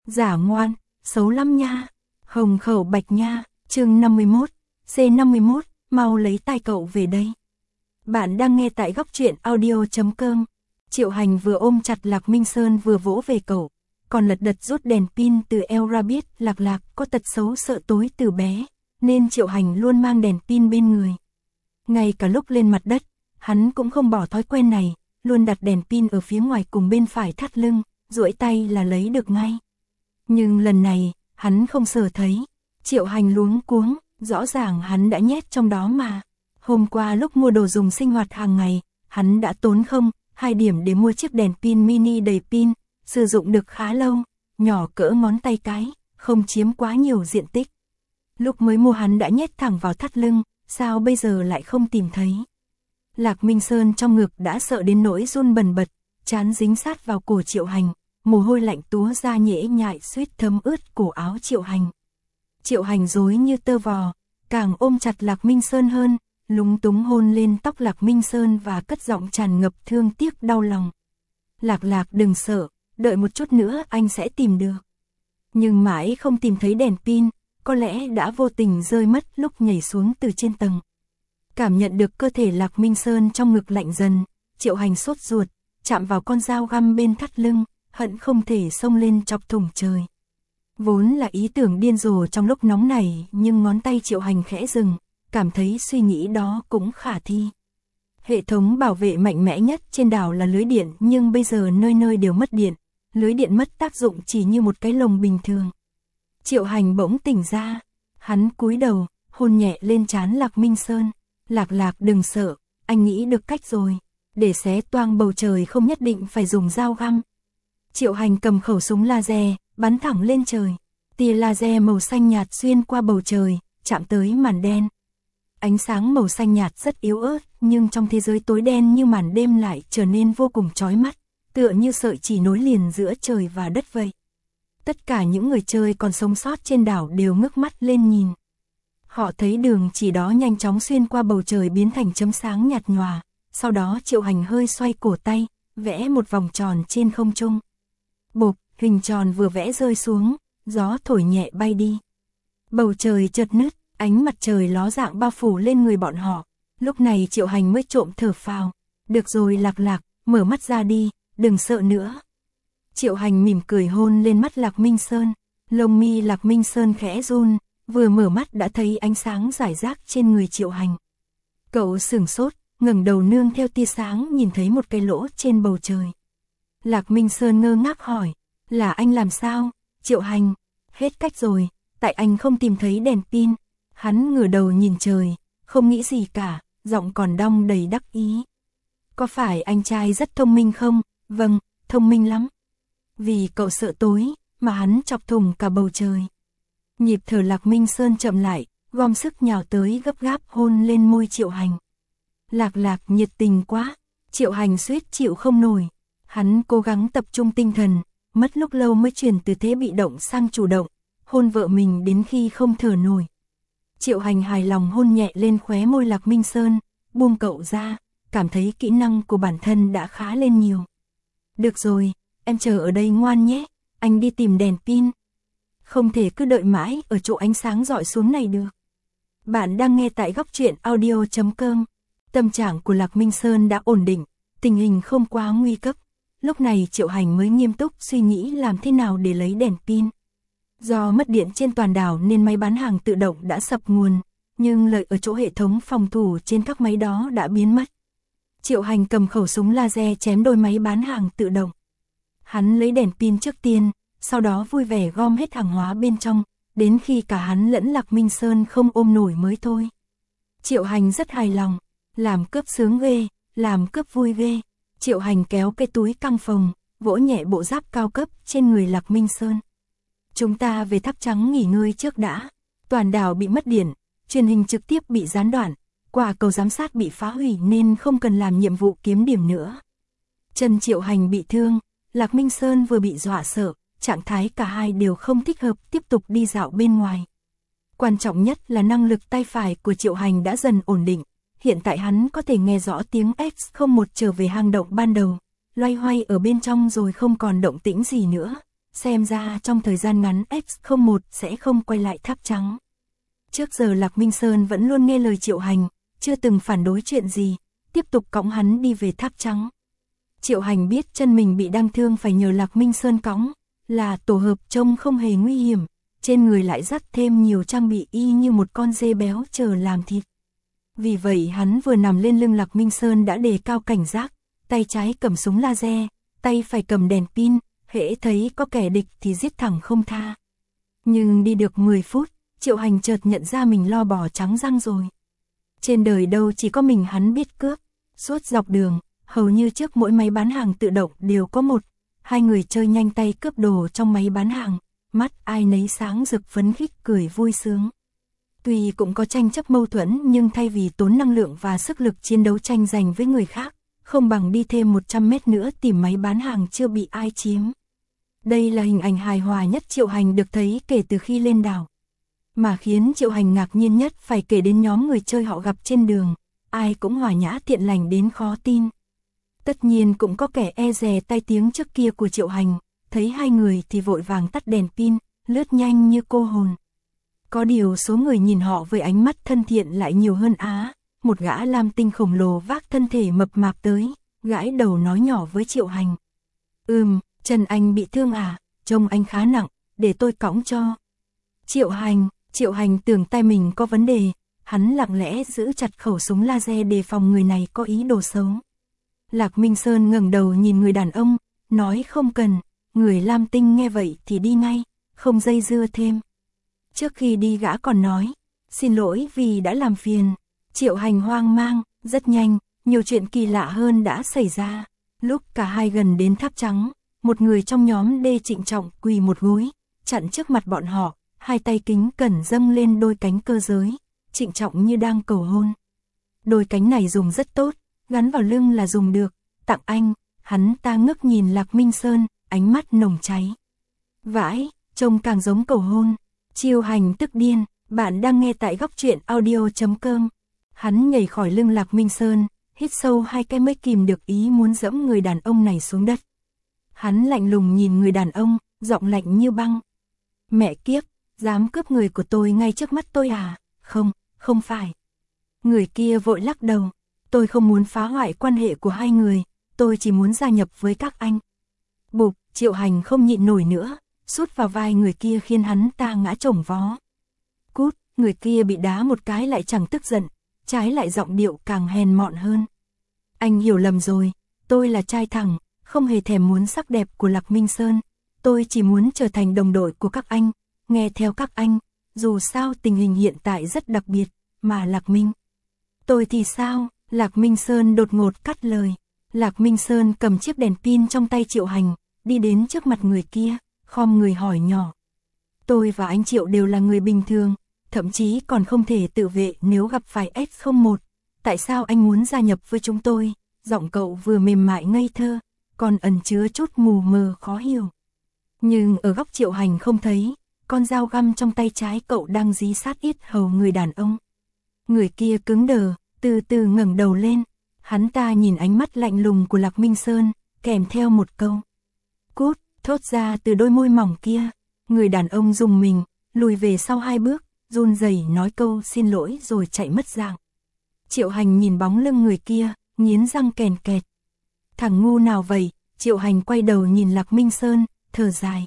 Giả ngoan, xấu lắm nha. Hồng khẩu bạch nha, chương 51, C51, mau lấy tai cậu về đây. Bạn đang nghe tại góc truyện audio.com. Triệu Hành vừa ôm chặt Lạc Minh Sơn vừa vỗ về cậu, còn lật đật rút đèn pin từ eo ra. Biết Lạc có tật xấu sợ tối từ bé, nên Triệu Hành luôn mang đèn pin bên người. Ngay cả lúc lên mặt đất, hắn cũng không bỏ thói quen này, luôn đặt đèn pin ở phía ngoài cùng bên phải thắt lưng, duỗi tay là lấy được ngay. Nhưng lần này, hắn không sờ thấy. Triệu Hành luống cuống, rõ ràng hắn đã nhét trong đó mà. Hôm qua lúc mua đồ dùng sinh hoạt hàng ngày, hắn đã tốn 2 điểm để mua chiếc đèn pin mini đầy pin, sử dụng được khá lâu, nhỏ cỡ ngón tay cái, không chiếm quá nhiều diện tích. Lúc mới mua hắn đã nhét thẳng vào thắt lưng, sao bây giờ lại không tìm thấy. Lạc Minh Sơn trong ngực đã sợ đến nỗi run bần bật, trán dính sát vào cổ Triệu Hành, mồ hôi lạnh túa ra nhễ nhại suýt thấm ướt cổ áo Triệu Hành. Triệu Hành rối như tơ vò, càng ôm chặt Lạc Minh Sơn hơn, lúng túng hôn lên tóc Lạc Minh Sơn và cất giọng tràn ngập thương tiếc đau lòng. Lạc đừng sợ, đợi một chút nữa anh sẽ tìm được. Nhưng mãi không tìm thấy đèn pin, có lẽ đã vô tình rơi mất lúc nhảy xuống từ trên tầng. Cảm nhận được cơ thể Lạc Minh Sơn trong ngực lạnh dần, Triệu Hành sốt ruột, chạm vào con dao găm bên thắt lưng, hận không thể xông lên chọc thủng trời. Vốn là ý tưởng điên rồ trong lúc nóng này, nhưng ngón tay Triệu Hành khẽ dừng, cảm thấy suy nghĩ đó cũng khả thi. Hệ thống bảo vệ mạnh mẽ nhất trên đảo là lưới điện, nhưng bây giờ nơi nơi đều mất điện, lưới điện mất tác dụng chỉ như một cái lồng bình thường. Triệu Hành bỗng tỉnh ra, hắn cúi đầu, hôn nhẹ lên trán Lạc Minh Sơn. Lạc đừng sợ, anh nghĩ được cách rồi, để xé toang bầu trời không nhất định phải dùng dao găm. Triệu Hành cầm khẩu súng laser, bắn thẳng lên trời. Tia laser màu xanh nhạt xuyên qua bầu trời, chạm tới màn đen. Ánh sáng màu xanh nhạt rất yếu ớt, nhưng trong thế giới tối đen như màn đêm lại trở nên vô cùng chói mắt, tựa như sợi chỉ nối liền giữa trời và đất vậy. Tất cả những người chơi còn sống sót trên đảo đều ngước mắt lên nhìn. Họ thấy đường chỉ đó nhanh chóng xuyên qua bầu trời biến thành chấm sáng nhạt nhòa, sau đó Triệu Hành hơi xoay cổ tay, vẽ một vòng tròn trên không trung. Bộp, hình tròn vừa vẽ rơi xuống, gió thổi nhẹ bay đi. Bầu trời chợt nứt, ánh mặt trời ló dạng bao phủ lên người bọn họ. Lúc này Triệu Hành mới trộm thở phào. Được rồi Lạc, mở mắt ra đi, đừng sợ nữa. Triệu Hành mỉm cười hôn lên mắt Lạc Minh Sơn. Lông mi Lạc Minh Sơn khẽ run, vừa mở mắt đã thấy ánh sáng rải rác trên người Triệu Hành. Cậu sửng sốt, ngẩng đầu nương theo tia sáng nhìn thấy một cái lỗ trên bầu trời. Lạc Minh Sơn ngơ ngác hỏi, là anh làm sao? Triệu Hành, hết cách rồi, tại anh không tìm thấy đèn pin. Hắn ngửa đầu nhìn trời, không nghĩ gì cả, giọng còn đong đầy đắc ý. Có phải anh trai rất thông minh không? Vâng, thông minh lắm. Vì cậu sợ tối, mà hắn chọc thủng cả bầu trời. Nhịp thở Lạc Minh Sơn chậm lại, gom sức nhào tới gấp gáp hôn lên môi Triệu Hành. Lạc nhiệt tình quá, Triệu Hành suýt chịu không nổi. Hắn cố gắng tập trung tinh thần, mất lúc lâu mới chuyển từ thế bị động sang chủ động, hôn vợ mình đến khi không thở nổi. Triệu Hành hài lòng hôn nhẹ lên khóe môi Lạc Minh Sơn, buông cậu ra, cảm thấy kỹ năng của bản thân đã khá lên nhiều. Được rồi, em chờ ở đây ngoan nhé, anh đi tìm đèn pin. Không thể cứ đợi mãi ở chỗ ánh sáng rọi xuống này được. Bạn đang nghe tại góc truyện audio.com. Tâm trạng của Lạc Minh Sơn đã ổn định, tình hình không quá nguy cấp. Lúc này Triệu Hành mới nghiêm túc suy nghĩ làm thế nào để lấy đèn pin. Do mất điện trên toàn đảo nên máy bán hàng tự động đã sập nguồn, nhưng lợi ở chỗ hệ thống phòng thủ trên các máy đó đã biến mất. Triệu Hành cầm khẩu súng laser chém đôi máy bán hàng tự động. Hắn lấy đèn pin trước tiên, sau đó vui vẻ gom hết hàng hóa bên trong, đến khi cả hắn lẫn Lạc Minh Sơn không ôm nổi mới thôi. Triệu Hành rất hài lòng, làm cướp sướng ghê, làm cướp vui ghê. Triệu Hành kéo cái túi căng phòng, vỗ nhẹ bộ giáp cao cấp trên người Lạc Minh Sơn. Chúng ta về Tháp Trắng nghỉ ngơi trước đã. Toàn đảo bị mất điện, truyền hình trực tiếp bị gián đoạn, quả cầu giám sát bị phá hủy nên không cần làm nhiệm vụ kiếm điểm nữa. Trần Triệu Hành bị thương, Lạc Minh Sơn vừa bị dọa sợ, trạng thái cả hai đều không thích hợp tiếp tục đi dạo bên ngoài. Quan trọng nhất là năng lực tay phải của Triệu Hành đã dần ổn định, hiện tại hắn có thể nghe rõ tiếng X01 trở về hang động ban đầu, loay hoay ở bên trong rồi không còn động tĩnh gì nữa, xem ra trong thời gian ngắn X01 sẽ không quay lại Tháp Trắng. Trước giờ Lạc Minh Sơn vẫn luôn nghe lời Triệu Hành, chưa từng phản đối chuyện gì, tiếp tục cõng hắn đi về Tháp Trắng. Triệu Hành biết chân mình bị đăng thương phải nhờ Lạc Minh Sơn cõng, là tổ hợp trông không hề nguy hiểm, trên người lại dắt thêm nhiều trang bị y như một con dê béo chờ làm thịt. Vì vậy hắn vừa nằm lên lưng Lạc Minh Sơn đã đề cao cảnh giác, tay trái cầm súng laser, tay phải cầm đèn pin, hễ thấy có kẻ địch thì giết thẳng không tha. Nhưng đi được 10 phút, Triệu Hành chợt nhận ra mình lo bò trắng răng rồi. Trên đời đâu chỉ có mình hắn biết cướp, suốt dọc đường, hầu như trước mỗi máy bán hàng tự động đều có một, hai người chơi nhanh tay cướp đồ trong máy bán hàng, mắt ai nấy sáng rực phấn khích cười vui sướng. Tuy cũng có tranh chấp mâu thuẫn nhưng thay vì tốn năng lượng và sức lực chiến đấu tranh giành với người khác, không bằng đi thêm 100 mét nữa tìm máy bán hàng chưa bị ai chiếm. Đây là hình ảnh hài hòa nhất Triệu Hành được thấy kể từ khi lên đảo. Mà khiến Triệu Hành ngạc nhiên nhất phải kể đến nhóm người chơi họ gặp trên đường, ai cũng hòa nhã thiện lành đến khó tin. Tất nhiên cũng có kẻ e dè tai tiếng trước kia của Triệu Hành, thấy hai người thì vội vàng tắt đèn pin, lướt nhanh như cô hồn. Có điều số người nhìn họ với ánh mắt thân thiện lại nhiều hơn á, một gã lam tinh khổng lồ vác thân thể mập mạp tới, gãi đầu nói nhỏ với Triệu Hành. Chân anh bị thương à, trông anh khá nặng, để tôi cõng cho. Triệu Hành tưởng tay mình có vấn đề, hắn lặng lẽ giữ chặt khẩu súng laser đề phòng người này có ý đồ xấu. Lạc Minh Sơn ngẩng đầu nhìn người đàn ông, nói không cần, người lam tinh nghe vậy thì đi ngay, không dây dưa thêm. Trước khi đi gã còn nói, xin lỗi vì đã làm phiền. Triệu Hành hoang mang, rất nhanh, nhiều chuyện kỳ lạ hơn đã xảy ra. Lúc cả hai gần đến Tháp Trắng, một người trong nhóm Đê trịnh trọng quỳ một gối, chặn trước mặt bọn họ, hai tay kính cẩn dâng lên đôi cánh cơ giới, trịnh trọng như đang cầu hôn. Đôi cánh này dùng rất tốt, gắn vào lưng là dùng được, tặng anh. Hắn ta ngước nhìn Lạc Minh Sơn, ánh mắt nồng cháy. Vãi, trông càng giống cầu hôn. Triệu Hành tức điên, bạn đang nghe tại góc truyện audio.com. Hắn nhảy khỏi lưng Lạc Minh Sơn, hít sâu 2 cái mới kìm được ý muốn dẫm người đàn ông này xuống đất. Hắn lạnh lùng nhìn người đàn ông, giọng lạnh như băng. Mẹ kiếp, dám cướp người của tôi ngay trước mắt tôi à? Không phải. Người kia vội lắc đầu, tôi không muốn phá hoại quan hệ của hai người, tôi chỉ muốn gia nhập với các anh. Bụp, Triệu Hành không nhịn nổi nữa, sút vào vai người kia khiến hắn ta ngã chồng vó. Cút, người kia bị đá một cái lại chẳng tức giận, trái lại giọng điệu càng hèn mọn hơn. Anh hiểu lầm rồi, tôi là trai thẳng, không hề thèm muốn sắc đẹp của Lạc Minh Sơn, tôi chỉ muốn trở thành đồng đội của các anh, nghe theo các anh, dù sao tình hình hiện tại rất đặc biệt, mà Lạc Minh. Tôi thì sao? Lạc Minh Sơn đột ngột cắt lời. Lạc Minh Sơn cầm chiếc đèn pin trong tay Triệu Hành, đi đến trước mặt người kia, khom người hỏi nhỏ. Tôi và anh Triệu đều là người bình thường, thậm chí còn không thể tự vệ nếu gặp phải X01. Tại sao anh muốn gia nhập với chúng tôi? Giọng cậu vừa mềm mại ngây thơ, còn ẩn chứa chút mù mờ khó hiểu. Nhưng ở góc Triệu Hành không thấy, con dao găm trong tay trái cậu đang dí sát yết hầu người đàn ông. Người kia cứng đờ, từ từ ngẩng đầu lên, hắn ta nhìn ánh mắt lạnh lùng của Lạc Minh Sơn, kèm theo một câu. Cút, thốt ra từ đôi môi mỏng kia. Người đàn ông rùng mình, lùi về sau 2 bước, run rẩy nói câu xin lỗi rồi chạy mất dạng. Triệu Hành nhìn bóng lưng người kia, nghiến răng kèn kẹt. Thằng ngu nào vậy? Triệu Hành quay đầu nhìn Lạc Minh Sơn, thở dài.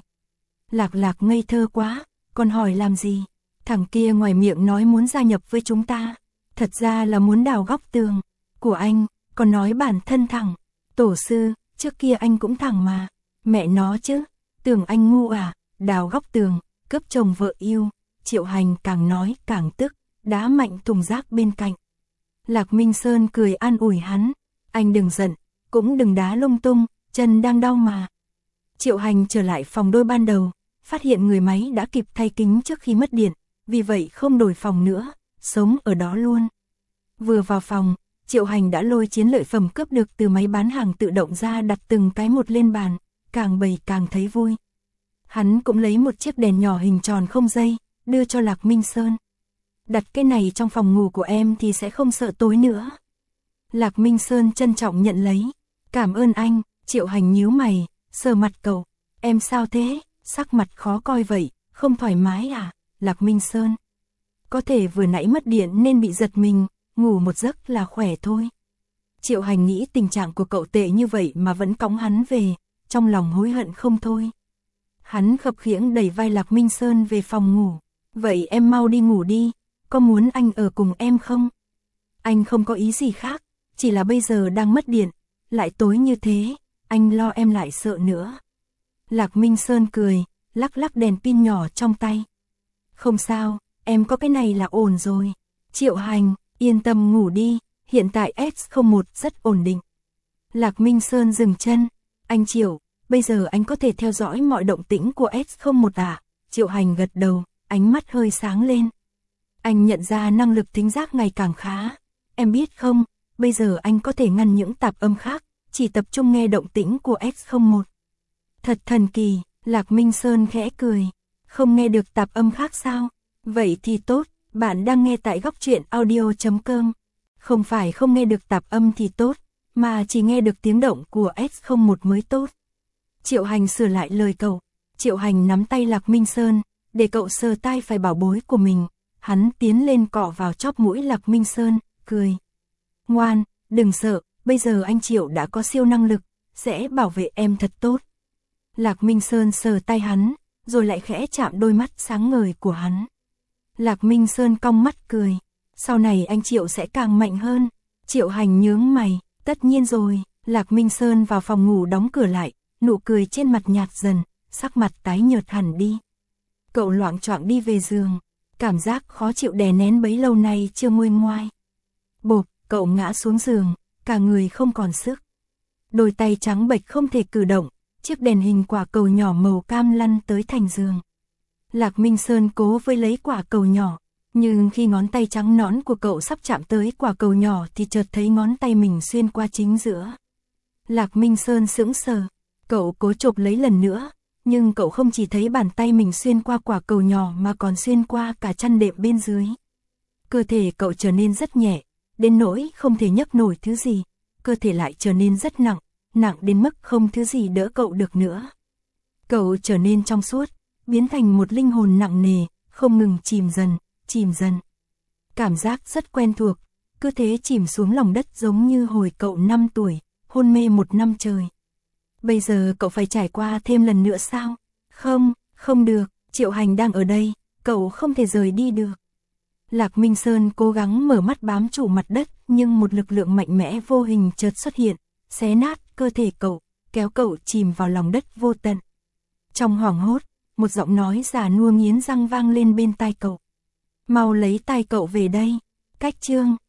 Lạc ngây thơ quá, còn hỏi làm gì? Thằng kia ngoài miệng nói muốn gia nhập với chúng ta, thật ra là muốn đào góc tường của anh, còn nói bản thân thẳng. Tổ sư, trước kia anh cũng thẳng mà. Mẹ nó chứ, tưởng anh ngu à, đào góc tường, cướp chồng vợ yêu. Triệu Hành càng nói càng tức, đá mạnh thùng rác bên cạnh. Lạc Minh Sơn cười an ủi hắn, anh đừng giận, cũng đừng đá lung tung, chân đang đau mà. Triệu Hành trở lại phòng đôi ban đầu, phát hiện người máy đã kịp thay kính trước khi mất điện, vì vậy không đổi phòng nữa, sống ở đó luôn. Vừa vào phòng, Triệu Hành đã lôi chiến lợi phẩm cướp được từ máy bán hàng tự động ra đặt từng cái một lên bàn, càng bày càng thấy vui. Hắn cũng lấy một chiếc đèn nhỏ hình tròn không dây, đưa cho Lạc Minh Sơn. Đặt cái này trong phòng ngủ của em thì sẽ không sợ tối nữa. Lạc Minh Sơn trân trọng nhận lấy. Cảm ơn anh. Triệu Hành nhíu mày, sờ mặt cậu. Em sao thế? sắc mặt khó coi vậy, không thoải mái à, Lạc Minh Sơn. Có thể vừa nãy mất điện nên bị giật mình, ngủ một giấc là khỏe thôi. Triệu Hành nghĩ tình trạng của cậu tệ như vậy mà vẫn cõng hắn về, trong lòng hối hận không thôi. Hắn khập khiễng đẩy vai Lạc Minh Sơn về phòng ngủ. Vậy em mau đi ngủ đi, có muốn anh ở cùng em không? Anh không có ý gì khác, chỉ là bây giờ đang mất điện, lại tối như thế, anh lo em lại sợ nữa. Lạc Minh Sơn cười, lắc lắc đèn pin nhỏ trong tay. Không sao, em có cái này là ổn rồi. Triệu Hành, yên tâm ngủ đi, hiện tại X01 rất ổn định. Lạc Minh Sơn dừng chân, anh Triệu, bây giờ anh có thể theo dõi mọi động tĩnh của X01 à? Triệu Hành gật đầu, ánh mắt hơi sáng lên. Anh nhận ra năng lực thính giác ngày càng khá. Em biết không, bây giờ anh có thể ngăn những tạp âm khác, chỉ tập trung nghe động tĩnh của X01. Thật thần kỳ, Lạc Minh Sơn khẽ cười. Không nghe được tạp âm khác sao? Vậy thì tốt, bạn đang nghe tại Góc Truyện Audio.com. Không phải không nghe được tạp âm thì tốt, mà chỉ nghe được tiếng động của X01 mới tốt. Triệu Hành sửa lại lời cậu. Triệu Hành nắm tay Lạc Minh Sơn, để cậu sờ tai phải bảo bối của mình. Hắn tiến lên cọ vào chóp mũi Lạc Minh Sơn, cười. Ngoan, đừng sợ, bây giờ anh Triệu đã có siêu năng lực, sẽ bảo vệ em thật tốt. Lạc Minh Sơn sờ tay hắn, rồi lại khẽ chạm đôi mắt sáng ngời của hắn. Lạc Minh Sơn cong mắt cười. Sau này anh Triệu sẽ càng mạnh hơn. Triệu Hành nhướng mày, tất nhiên rồi. Lạc Minh Sơn vào phòng ngủ đóng cửa lại, nụ cười trên mặt nhạt dần, sắc mặt tái nhợt hẳn đi. Cậu loạng choạng đi về giường, cảm giác khó chịu đè nén bấy lâu nay chưa nguôi ngoai. Bộp, cậu ngã xuống giường, cả người không còn sức. Đôi tay trắng bệch không thể cử động, chiếc đèn hình quả cầu nhỏ màu cam lăn tới thành giường. Lạc Minh Sơn cố với lấy quả cầu nhỏ, nhưng khi ngón tay trắng nõn của cậu sắp chạm tới quả cầu nhỏ thì chợt thấy ngón tay mình xuyên qua chính giữa. Lạc Minh Sơn sững sờ, cậu cố chộp lấy lần nữa, nhưng cậu không chỉ thấy bàn tay mình xuyên qua quả cầu nhỏ mà còn xuyên qua cả chăn đệm bên dưới. Cơ thể cậu trở nên rất nhẹ, đến nỗi không thể nhấc nổi thứ gì, cơ thể lại trở nên rất nặng, nặng đến mức không thứ gì đỡ cậu được nữa. Cậu trở nên trong suốt, biến thành một linh hồn nặng nề, không ngừng chìm dần, chìm dần. Cảm giác rất quen thuộc, cứ thế chìm xuống lòng đất giống như hồi cậu 5 tuổi, hôn mê 1 năm trời. Bây giờ cậu phải trải qua thêm lần nữa sao? Không, không được, Triệu Hành đang ở đây, cậu không thể rời đi được. Lạc Minh Sơn cố gắng mở mắt bám trụ mặt đất, nhưng một lực lượng mạnh mẽ vô hình chợt xuất hiện, xé nát cơ thể cậu, kéo cậu chìm vào lòng đất vô tận. Trong hoảng hốt, một giọng nói già nua nghiến răng vang lên bên tai cậu. Mau lấy tay cậu về đây. Cách chương